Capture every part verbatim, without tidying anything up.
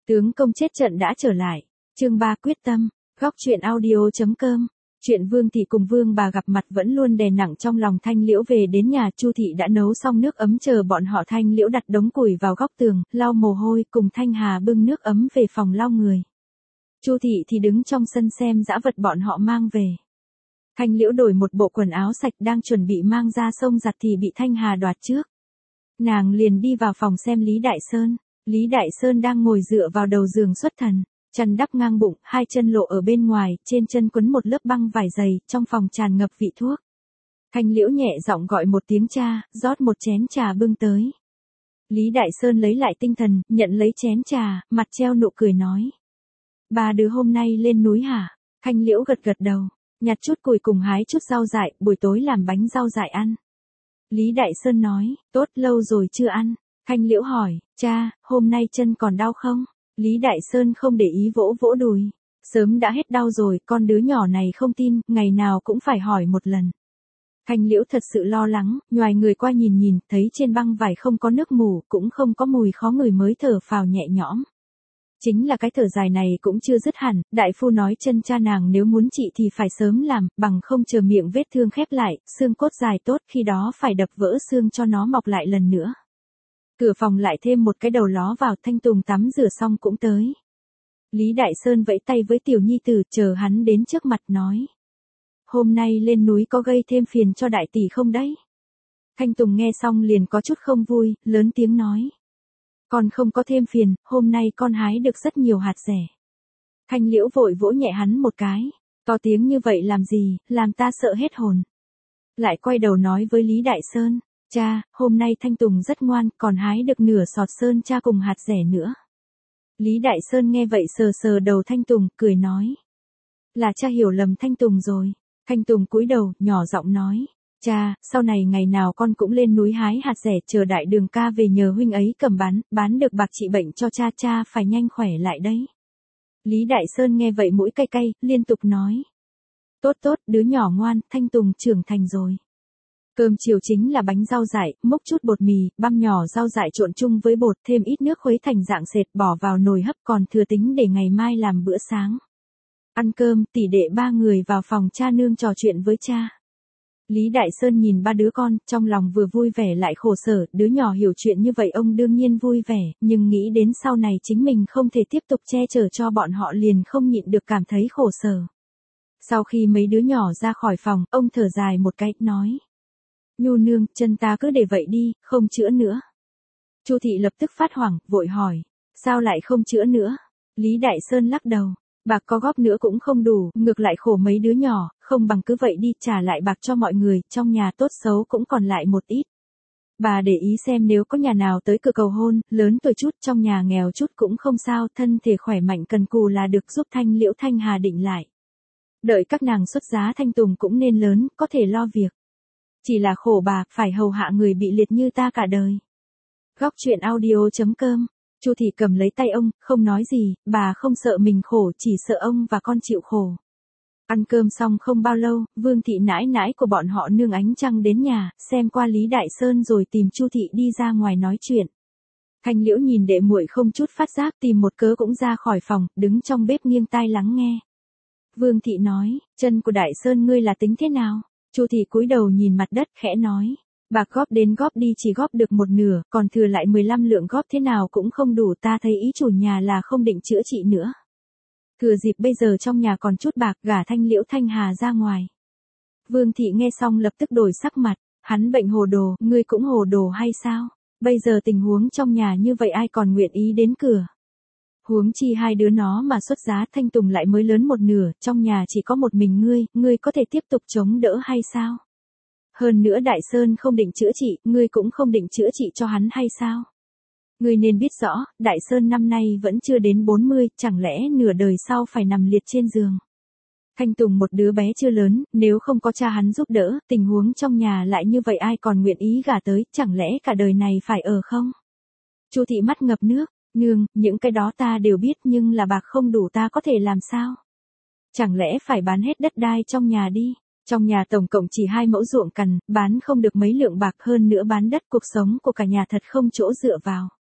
Tướng công chết trận đã trở lại. Chương ba quyết tâm. Góc truyện audio.com. Chuyện Vương thị cùng Vương bà gặp mặt vẫn luôn đè nặng trong lòng Thanh Liễu. Về đến nhà, Chu thị đã nấu xong nước ấm chờ bọn họ. Thanh Liễu đặt đống củi vào góc tường, lau mồ hôi, cùng Thanh Hà bưng nước ấm về phòng lau người. Chu thị thì đứng trong sân xem dã vật bọn họ mang về. Thanh Liễu đổi một bộ quần áo sạch đang chuẩn bị mang ra sông giặt thì bị Thanh Hà đoạt trước. Nàng liền đi vào phòng xem Lý Đại Sơn. Lý Đại Sơn đang ngồi dựa vào đầu giường xuất thần, chăn đắp ngang bụng, hai chân lộ ở bên ngoài, trên chân quấn một lớp băng vải dày, trong phòng tràn ngập vị thuốc. Thanh Liễu nhẹ giọng gọi một tiếng cha, rót một chén trà bưng tới. Lý Đại Sơn lấy lại tinh thần, nhận lấy chén trà, mặt treo nụ cười nói. Ba đứa hôm nay lên núi hả? Thanh Liễu gật gật đầu, nhặt chút củi cùng hái chút rau dại, buổi tối làm bánh rau dại ăn. Lý Đại Sơn nói, tốt, lâu rồi chưa ăn. Thanh Liễu hỏi, cha, hôm nay chân còn đau không? Lý Đại Sơn không để ý vỗ vỗ đùi. Sớm đã hết đau rồi, con đứa nhỏ này không tin, ngày nào cũng phải hỏi một lần. Thanh Liễu thật sự lo lắng, nhoài người qua nhìn nhìn, thấy trên băng vải không có nước mù, cũng không có mùi khó ngửi mới thở phào nhẹ nhõm. Chính là cái thở dài này cũng chưa dứt hẳn, đại phu nói chân cha nàng nếu muốn trị thì phải sớm làm, bằng không chờ miệng vết thương khép lại, xương cốt dài tốt, khi đó phải đập vỡ xương cho nó mọc lại lần nữa. Cửa phòng lại thêm một cái đầu ló vào. Thanh Tùng tắm rửa xong cũng tới. Lý Đại Sơn vẫy tay với tiểu nhi tử, chờ hắn đến trước mặt nói. Hôm nay lên núi có gây thêm phiền cho đại tỷ không đấy? Thanh Tùng nghe xong liền có chút không vui, lớn tiếng nói. Con không có thêm phiền, hôm nay con hái được rất nhiều hạt rẻ. Thanh Liễu vội vỗ nhẹ hắn một cái. To tiếng như vậy làm gì, làm ta sợ hết hồn. Lại quay đầu nói với Lý Đại Sơn. Cha, hôm nay Thanh Tùng rất ngoan, còn hái được nửa sọt sơn cha cùng hạt rẻ nữa. Lý Đại Sơn nghe vậy sờ sờ đầu Thanh Tùng, cười nói. Là cha hiểu lầm Thanh Tùng rồi. Thanh Tùng cúi đầu, nhỏ giọng nói. Cha, sau này ngày nào con cũng lên núi hái hạt rẻ, chờ đại đường ca về nhờ huynh ấy cầm bán, bán được bạc trị bệnh cho cha, cha phải nhanh khỏe lại đấy. Lý Đại Sơn nghe vậy mũi cay cay, liên tục nói. Tốt tốt, đứa nhỏ ngoan, Thanh Tùng trưởng thành rồi. Cơm chiều chính là bánh rau dại, múc chút bột mì, băm nhỏ rau dại trộn chung với bột, thêm ít nước khuấy thành dạng sệt, bỏ vào nồi hấp, còn thừa tính để ngày mai làm bữa sáng. Ăn cơm, tỷ đệ ba người vào phòng cha nương trò chuyện với cha. Lý Đại Sơn nhìn ba đứa con, trong lòng vừa vui vẻ lại khổ sở, đứa nhỏ hiểu chuyện như vậy ông đương nhiên vui vẻ, nhưng nghĩ đến sau này chính mình không thể tiếp tục che chở cho bọn họ liền không nhịn được cảm thấy khổ sở. Sau khi mấy đứa nhỏ ra khỏi phòng, ông thở dài một cái, nói. Nhu nương, chân ta cứ để vậy đi, không chữa nữa. Chu thị lập tức phát hoảng, vội hỏi. Sao lại không chữa nữa? Lý Đại Sơn lắc đầu. Bạc có góp nữa cũng không đủ, ngược lại khổ mấy đứa nhỏ, không bằng cứ vậy đi, trả lại bạc cho mọi người, trong nhà tốt xấu cũng còn lại một ít. Bà để ý xem nếu có nhà nào tới cửa cầu hôn, lớn tuổi chút, trong nhà nghèo chút cũng không sao, thân thể khỏe mạnh cần cù là được, giúp Thanh Liễu Thanh Hà định lại. Đợi các nàng xuất giá Thanh Tùng cũng nên lớn, có thể lo việc. Chỉ là khổ bà, phải hầu hạ người bị liệt như ta cả đời. Góc truyện audio.com. Chu thị cầm lấy tay ông, không nói gì, bà không sợ mình khổ, chỉ sợ ông và con chịu khổ. Ăn cơm xong không bao lâu, Vương thị nãi nãi của bọn họ nương ánh trăng đến nhà, xem qua Lý Đại Sơn rồi tìm Chu thị đi ra ngoài nói chuyện. Thanh Liễu nhìn đệ muội không chút phát giác, tìm một cớ cũng ra khỏi phòng, đứng trong bếp nghiêng tai lắng nghe. Vương thị nói, chân của Đại Sơn ngươi là tính thế nào? Chu thị cúi đầu nhìn mặt đất, khẽ nói. Bạc góp đến góp đi chỉ góp được một nửa, còn thừa lại mười lăm lượng góp thế nào cũng không đủ, ta thấy ý chủ nhà là không định chữa trị nữa. Thừa dịp bây giờ trong nhà còn chút bạc, gả Thanh Liễu Thanh Hà ra ngoài. Vương thị nghe xong lập tức đổi sắc mặt, hắn bệnh hồ đồ, ngươi cũng hồ đồ hay sao? Bây giờ tình huống trong nhà như vậy ai còn nguyện ý đến cửa? Huống chi hai đứa nó mà xuất giá, Thanh Tùng lại mới lớn một nửa, trong nhà chỉ có một mình ngươi, ngươi có thể tiếp tục chống đỡ hay sao? Hơn nữa Đại Sơn không định chữa trị, ngươi cũng không định chữa trị cho hắn hay sao? Ngươi nên biết rõ, Đại Sơn năm nay vẫn chưa đến bốn mươi, chẳng lẽ nửa đời sau phải nằm liệt trên giường. Thanh Tùng một đứa bé chưa lớn, nếu không có cha hắn giúp đỡ, tình huống trong nhà lại như vậy ai còn nguyện ý gả tới, chẳng lẽ cả đời này phải ở không? Chu thị mắt ngập nước, nương, những cái đó ta đều biết nhưng là bạc không đủ ta có thể làm sao? Chẳng lẽ phải bán hết đất đai trong nhà đi? Trong nhà tổng cộng chỉ hai mẫu ruộng cằn, bán không được mấy lượng bạc, hơn nữa bán đất, cuộc sống của cả nhà thật không chỗ dựa vào.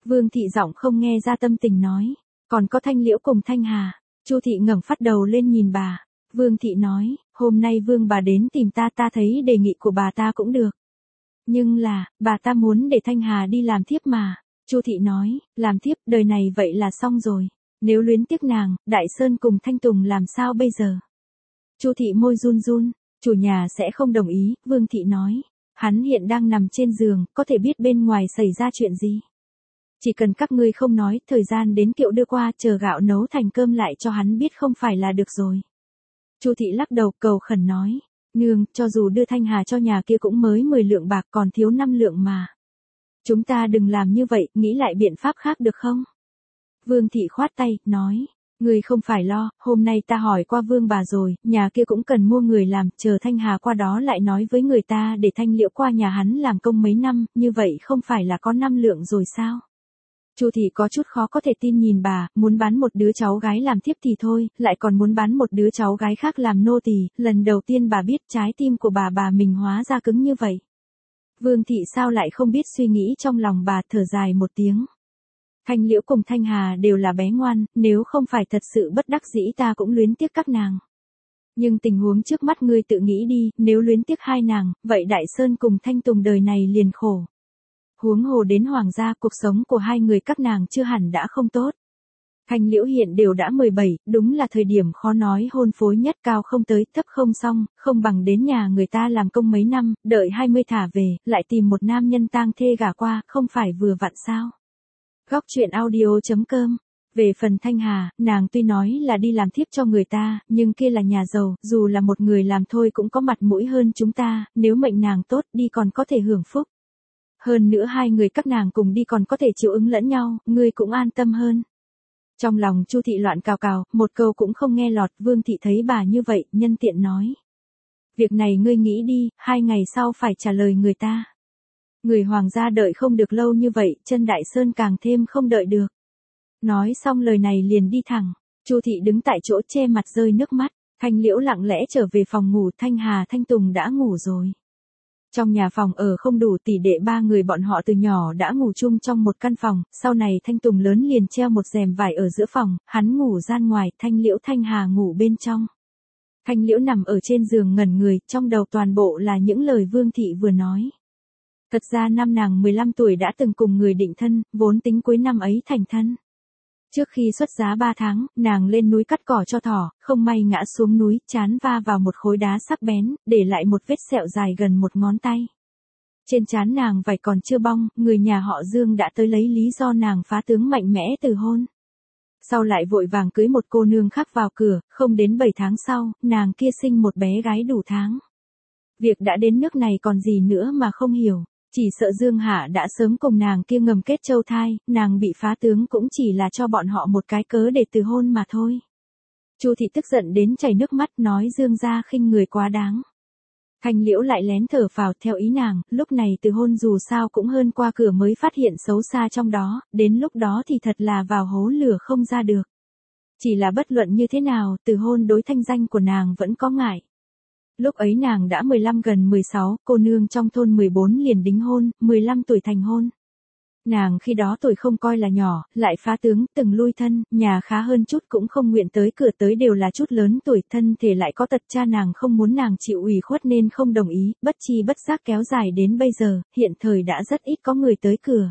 Vương Thị giọng không nghe ra tâm tình nói. Còn có Thanh Liễu cùng Thanh Hà. Chu Thị ngẩng phát đầu lên nhìn bà. Vương Thị nói, hôm nay Vương bà đến tìm ta, ta thấy đề nghị của bà ta cũng được. Nhưng là, bà ta muốn để Thanh Hà đi làm thiếp mà. Chu Thị nói, làm thiếp, đời này vậy là xong rồi. Nếu luyến tiếc nàng, Đại Sơn cùng Thanh Tùng làm sao bây giờ? Chu Thị môi run run, chủ nhà sẽ không đồng ý, Vương Thị nói. Hắn hiện đang nằm trên giường, có thể biết bên ngoài xảy ra chuyện gì. Chỉ cần các ngươi không nói, thời gian đến kiệu đưa qua, chờ gạo nấu thành cơm lại cho hắn biết không phải là được rồi. Chu Thị lắc đầu cầu khẩn nói, nương, cho dù đưa Thanh Hà cho nhà kia cũng mới mười lượng bạc còn thiếu năm lượng mà. Chúng ta đừng làm như vậy, nghĩ lại biện pháp khác được không? Vương Thị khoát tay, nói, người không phải lo, hôm nay ta hỏi qua Vương bà rồi, nhà kia cũng cần mua người làm, chờ Thanh Hà qua đó lại nói với người ta để Thanh Liễu qua nhà hắn làm công mấy năm, như vậy không phải là có năm lượng rồi sao? Chu Thị có chút khó có thể tin nhìn bà, muốn bán một đứa cháu gái làm thiếp thì thôi, lại còn muốn bán một đứa cháu gái khác làm nô tỳ, lần đầu tiên bà biết trái tim của bà bà mình hóa ra cứng như vậy. Vương Thị sao lại không biết suy nghĩ trong lòng bà, thở dài một tiếng. Thanh Liễu cùng Thanh Hà đều là bé ngoan, nếu không phải thật sự bất đắc dĩ ta cũng luyến tiếc các nàng. Nhưng tình huống trước mắt ngươi tự nghĩ đi, nếu luyến tiếc hai nàng, vậy Đại Sơn cùng Thanh Tùng đời này liền khổ. Huống hồ đến hoàng gia, cuộc sống của hai người các nàng chưa hẳn đã không tốt. Thanh Liễu hiện đều đã mười bảy, đúng là thời điểm khó nói hôn phối nhất, cao không tới, thấp không xong, không bằng đến nhà người ta làm công mấy năm, đợi hai mươi thả về, lại tìm một nam nhân tang thê gả qua, không phải vừa vặn sao. Góc truyện audio chấm com. Về phần Thanh Hà, nàng tuy nói là đi làm thiếp cho người ta, nhưng kia là nhà giàu, dù là một người làm thôi cũng có mặt mũi hơn chúng ta, nếu mệnh nàng tốt đi còn có thể hưởng phúc. Hơn nữa hai người các nàng cùng đi còn có thể chịu ứng lẫn nhau, ngươi cũng an tâm hơn. Trong lòng Chu Thị loạn cào cào, một câu cũng không nghe lọt. Vương Thị thấy bà như vậy, nhân tiện nói. Việc này ngươi nghĩ đi, hai ngày sau phải trả lời người ta. Người hoàng gia đợi không được lâu như vậy, chân Đại Sơn càng thêm không đợi được. Nói xong lời này liền đi thẳng. Chu Thị đứng tại chỗ che mặt rơi nước mắt. Thanh Liễu lặng lẽ trở về phòng ngủ, Thanh Hà Thanh Tùng đã ngủ rồi. Trong nhà phòng ở không đủ tỷ đệ ba người bọn họ từ nhỏ đã ngủ chung trong một căn phòng, sau này Thanh Tùng lớn liền treo một rèm vải ở giữa phòng, hắn ngủ gian ngoài, Thanh Liễu Thanh Hà ngủ bên trong. Thanh Liễu nằm ở trên giường ngẩn người, trong đầu toàn bộ là những lời Vương Thị vừa nói. Thật ra năm nàng mười lăm tuổi đã từng cùng người định thân, vốn tính cuối năm ấy thành thân. Trước khi xuất giá ba tháng, nàng lên núi cắt cỏ cho thỏ, không may ngã xuống núi, trán va vào một khối đá sắc bén, để lại một vết sẹo dài gần một ngón tay. Trên trán nàng vảy còn chưa bong, người nhà họ Dương đã tới lấy lý do nàng phá tướng mạnh mẽ từ hôn. Sau lại vội vàng cưới một cô nương khác vào cửa, không đến bảy tháng sau, nàng kia sinh một bé gái đủ tháng. Việc đã đến nước này còn gì nữa mà không hiểu. Chỉ sợ Dương Hạ đã sớm cùng nàng kia ngầm kết châu thai, nàng bị phá tướng cũng chỉ là cho bọn họ một cái cớ để từ hôn mà thôi. Chu Thị tức giận đến chảy nước mắt, nói Dương gia khinh người quá đáng. Thanh Liễu lại lén thở phào theo ý nàng, lúc này từ hôn dù sao cũng hơn qua cửa mới phát hiện xấu xa trong đó, đến lúc đó thì thật là vào hố lửa không ra được. Chỉ là bất luận như thế nào, từ hôn đối thanh danh của nàng vẫn có ngại. Lúc ấy nàng đã mười lăm gần mười sáu, cô nương trong thôn mười bốn liền đính hôn, mười lăm tuổi thành hôn. Nàng khi đó tuổi không coi là nhỏ, lại phá tướng, từng lui thân, nhà khá hơn chút cũng không nguyện tới cửa, tới đều là chút lớn tuổi, thân thể lại có tật, cha nàng không muốn nàng chịu ủy khuất nên không đồng ý, bất chi bất giác kéo dài đến bây giờ, hiện thời đã rất ít có người tới cửa.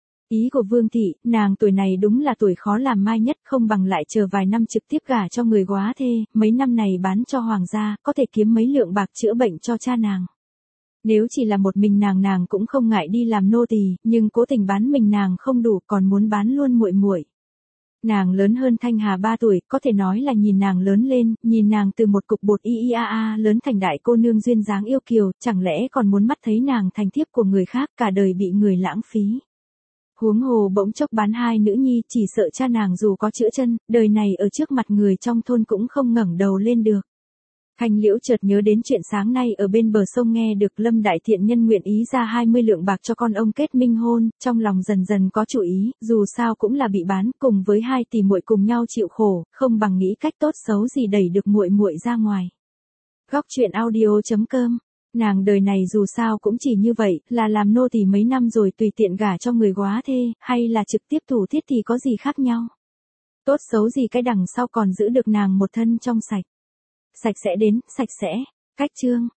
Ý của Vương Thị, nàng tuổi này đúng là tuổi khó làm mai nhất, không bằng lại chờ vài năm trực tiếp gả cho người góa thê, mấy năm này bán cho hoàng gia, có thể kiếm mấy lượng bạc chữa bệnh cho cha nàng. Nếu chỉ là một mình nàng nàng cũng không ngại đi làm nô tỳ, nhưng cố tình bán mình nàng không đủ, còn muốn bán luôn muội muội. Nàng lớn hơn Thanh Hà ba tuổi, có thể nói là nhìn nàng lớn lên, nhìn nàng từ một cục bột y y a a lớn thành đại cô nương duyên dáng yêu kiều, chẳng lẽ còn muốn mắt thấy nàng thành thiếp của người khác, cả đời bị người lãng phí. Huống hồ bỗng chốc bán hai nữ nhi, chỉ sợ cha nàng dù có chữa chân, đời này ở trước mặt người trong thôn cũng không ngẩng đầu lên được. Thanh Liễu chợt nhớ đến chuyện sáng nay ở bên bờ sông nghe được Lâm Đại Thiện Nhân nguyện ý ra hai mươi lượng bạc cho con ông kết minh hôn, trong lòng dần dần có chủ ý, dù sao cũng là bị bán, cùng với hai tỷ muội cùng nhau chịu khổ, không bằng nghĩ cách tốt xấu gì đẩy được muội muội ra ngoài. Góc truyện audio chấm com Nàng đời này dù sao cũng chỉ như vậy, là làm nô tỳ mấy năm rồi tùy tiện gả cho người quá thê, hay là trực tiếp thủ tiết thì có gì khác nhau. Tốt xấu gì cái đằng sau còn giữ được nàng một thân trong sạch. Sạch sẽ đến, sạch sẽ. Cách chương.